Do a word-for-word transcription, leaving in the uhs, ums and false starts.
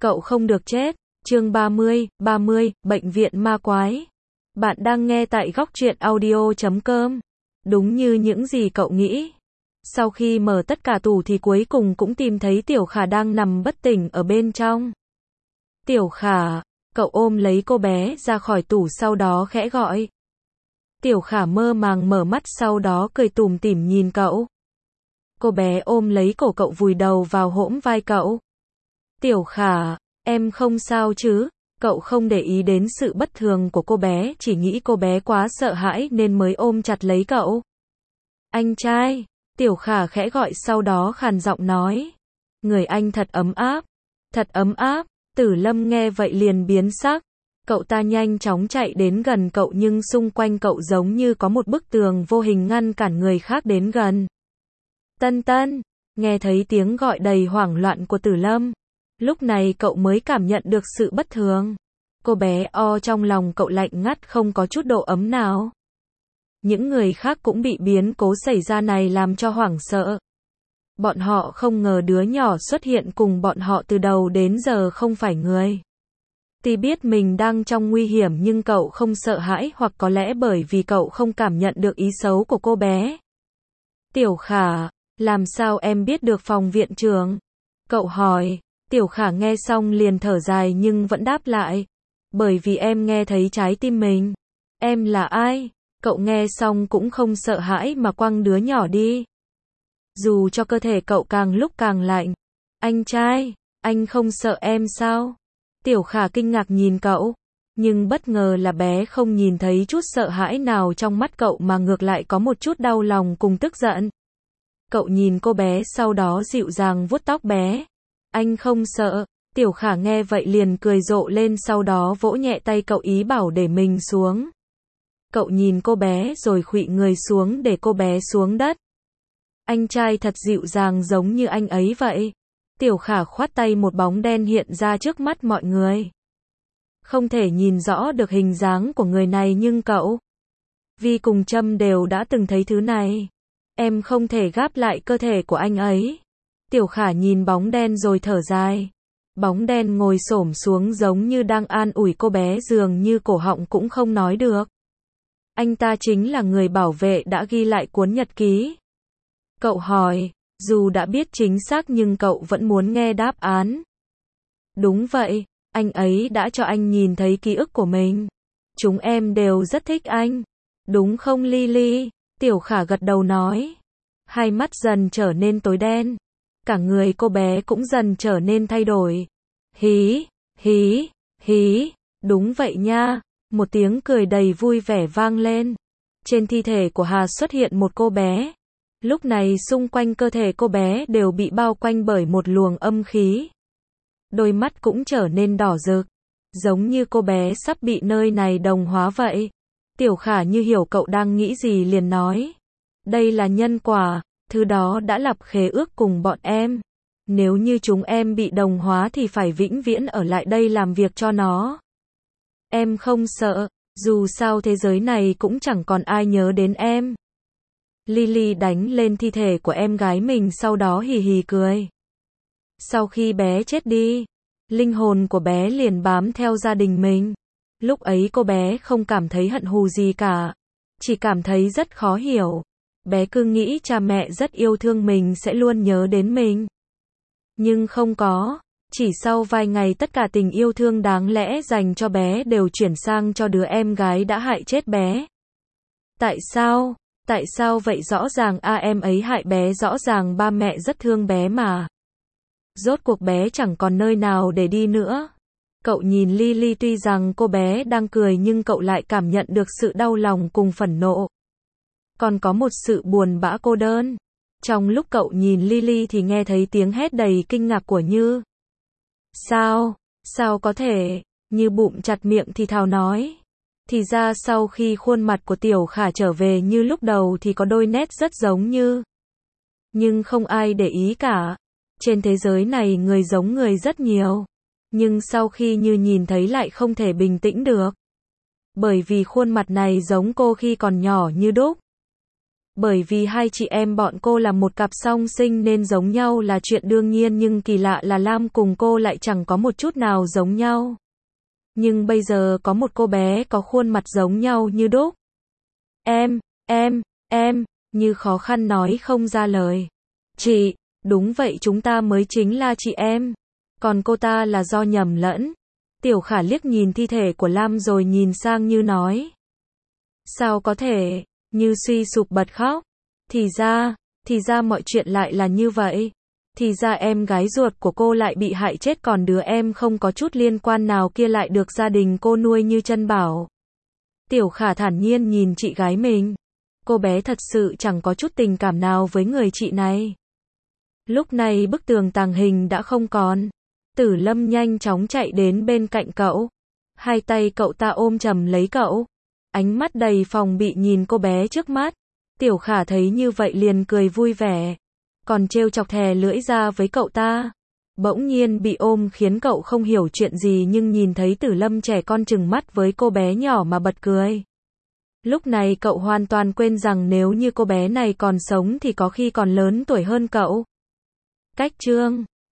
Cậu không được chết. Chương ba mươi, ba mươi, Bệnh viện ma quái. Bạn đang nghe tại góc truyện audio chấm com. Đúng như những gì cậu nghĩ. Sau khi mở tất cả tủ thì cuối cùng cũng tìm thấy Tiểu Khả đang nằm bất tỉnh ở bên trong. Tiểu Khả, cậu ôm lấy cô bé ra khỏi tủ sau đó khẽ gọi. Tiểu Khả mơ màng mở mắt sau đó cười tủm tỉm nhìn cậu. Cô bé ôm lấy cổ cậu vùi đầu vào hõm vai cậu. Tiểu Khả, em không sao chứ? Cậu không để ý đến sự bất thường của cô bé, chỉ nghĩ cô bé quá sợ hãi nên mới ôm chặt lấy cậu. Anh trai, Tiểu Khả khẽ gọi sau đó khàn giọng nói. Người anh thật ấm áp, thật ấm áp. Tử Lâm nghe vậy liền biến sắc. Cậu ta nhanh chóng chạy đến gần cậu nhưng xung quanh cậu giống như có một bức tường vô hình ngăn cản người khác đến gần. Tân Tân, nghe thấy tiếng gọi đầy hoảng loạn của Tử Lâm. Lúc này cậu mới cảm nhận được sự bất thường. Cô bé o trong lòng cậu lạnh ngắt không có chút độ ấm nào. Những người khác cũng bị biến cố xảy ra này làm cho hoảng sợ. Bọn họ không ngờ đứa nhỏ xuất hiện cùng bọn họ từ đầu đến giờ không phải người. Tuy biết mình đang trong nguy hiểm nhưng cậu không sợ hãi, hoặc có lẽ bởi vì cậu không cảm nhận được ý xấu của cô bé. Tiểu Khả, làm sao em biết được phòng viện trưởng? Cậu hỏi. Tiểu Khả nghe xong liền thở dài nhưng vẫn đáp lại. Bởi vì em nghe thấy trái tim mình. Em là ai? Cậu nghe xong cũng không sợ hãi mà quăng đứa nhỏ đi. Dù cho cơ thể cậu càng lúc càng lạnh. Anh trai, anh không sợ em sao? Tiểu Khả kinh ngạc nhìn cậu. Nhưng bất ngờ là bé không nhìn thấy chút sợ hãi nào trong mắt cậu mà ngược lại có một chút đau lòng cùng tức giận. Cậu nhìn cô bé sau đó dịu dàng vuốt tóc bé. Anh không sợ. Tiểu Khả nghe vậy liền cười rộ lên sau đó vỗ nhẹ tay cậu ý bảo để mình xuống. Cậu nhìn cô bé rồi khuỵu người xuống để cô bé xuống đất. Anh trai thật dịu dàng giống như anh ấy vậy. Tiểu Khả khoát tay một bóng đen hiện ra trước mắt mọi người. Không thể nhìn rõ được hình dáng của người này nhưng cậu, Vi cùng Trâm đều đã từng thấy thứ này. Em không thể gáp lại cơ thể của anh ấy. Tiểu Khả nhìn bóng đen rồi thở dài. Bóng đen ngồi xổm xuống giống như đang an ủi cô bé, dường như cổ họng cũng không nói được. Anh ta chính là người bảo vệ đã ghi lại cuốn nhật ký. Cậu hỏi, dù đã biết chính xác nhưng cậu vẫn muốn nghe đáp án. Đúng vậy, anh ấy đã cho anh nhìn thấy ký ức của mình. Chúng em đều rất thích anh. Đúng không Lily? Tiểu Khả gật đầu nói. Hai mắt dần trở nên tối đen. Cả người cô bé cũng dần trở nên thay đổi. Hí, hí, hí, đúng vậy nha. Một tiếng cười đầy vui vẻ vang lên. Trên thi thể của Hà xuất hiện một cô bé. Lúc này xung quanh cơ thể cô bé đều bị bao quanh bởi một luồng âm khí. Đôi mắt cũng trở nên đỏ rực. Giống như cô bé sắp bị nơi này đồng hóa vậy. Tiểu Khả như hiểu cậu đang nghĩ gì liền nói. Đây là nhân quả. Thứ đó đã lập khế ước cùng bọn em. Nếu như chúng em bị đồng hóa thì phải vĩnh viễn ở lại đây làm việc cho nó. Em không sợ. Dù sao thế giới này cũng chẳng còn ai nhớ đến em. Lily đánh lên thi thể của em gái mình sau đó hì hì cười. Sau khi bé chết đi, linh hồn của bé liền bám theo gia đình mình. Lúc ấy cô bé không cảm thấy hận thù gì cả. Chỉ cảm thấy rất khó hiểu. Bé cứ nghĩ cha mẹ rất yêu thương mình sẽ luôn nhớ đến mình. Nhưng không có. Chỉ sau vài ngày tất cả tình yêu thương đáng lẽ dành cho bé đều chuyển sang cho đứa em gái đã hại chết bé. Tại sao? Tại sao vậy? Rõ ràng a em ấy hại bé, rõ ràng ba mẹ rất thương bé mà. Rốt cuộc bé chẳng còn nơi nào để đi nữa. Cậu nhìn Lily, tuy rằng cô bé đang cười nhưng cậu lại cảm nhận được sự đau lòng cùng phẫn nộ. Còn có một sự buồn bã cô đơn. Trong lúc cậu nhìn Lily thì nghe thấy tiếng hét đầy kinh ngạc của Như. Sao? Sao có thể? Như bụm chặt miệng thì thào nói. Thì ra sau khi khuôn mặt của Tiểu Khả trở về như lúc đầu thì có đôi nét rất giống Như. Nhưng không ai để ý cả. Trên thế giới này người giống người rất nhiều. Nhưng sau khi Như nhìn thấy lại không thể bình tĩnh được. Bởi vì khuôn mặt này giống cô khi còn nhỏ như đúc. Bởi vì hai chị em bọn cô là một cặp song sinh nên giống nhau là chuyện đương nhiên, nhưng kỳ lạ là Lam cùng cô lại chẳng có một chút nào giống nhau. Nhưng bây giờ có một cô bé có khuôn mặt giống nhau như đúc. Em, em, em, như khó khăn nói không ra lời. Chị, đúng vậy, chúng ta mới chính là chị em. Còn cô ta là do nhầm lẫn. Tiểu Khả liếc nhìn thi thể của Lam rồi nhìn sang Như nói. Sao có thể, Như suy sụp bật khóc. Thì ra, thì ra mọi chuyện lại là như vậy. Thì ra em gái ruột của cô lại bị hại chết, còn đứa em không có chút liên quan nào kia lại được gia đình cô nuôi như chân bảo. Tiểu Khả thản nhiên nhìn chị gái mình. Cô bé thật sự chẳng có chút tình cảm nào với người chị này. Lúc này bức tường tàng hình đã không còn. Tử Lâm nhanh chóng chạy đến bên cạnh cậu. Hai tay cậu ta ôm chầm lấy cậu. Ánh mắt đầy phòng bị nhìn cô bé trước mắt. Tiểu Khả thấy như vậy liền cười vui vẻ. Còn trêu chọc thè lưỡi ra với cậu ta. Bỗng nhiên bị ôm khiến cậu không hiểu chuyện gì, nhưng nhìn thấy Tử Lâm trẻ con chừng mắt với cô bé nhỏ mà bật cười. Lúc này cậu hoàn toàn quên rằng nếu như cô bé này còn sống thì có khi còn lớn tuổi hơn cậu. Cách chương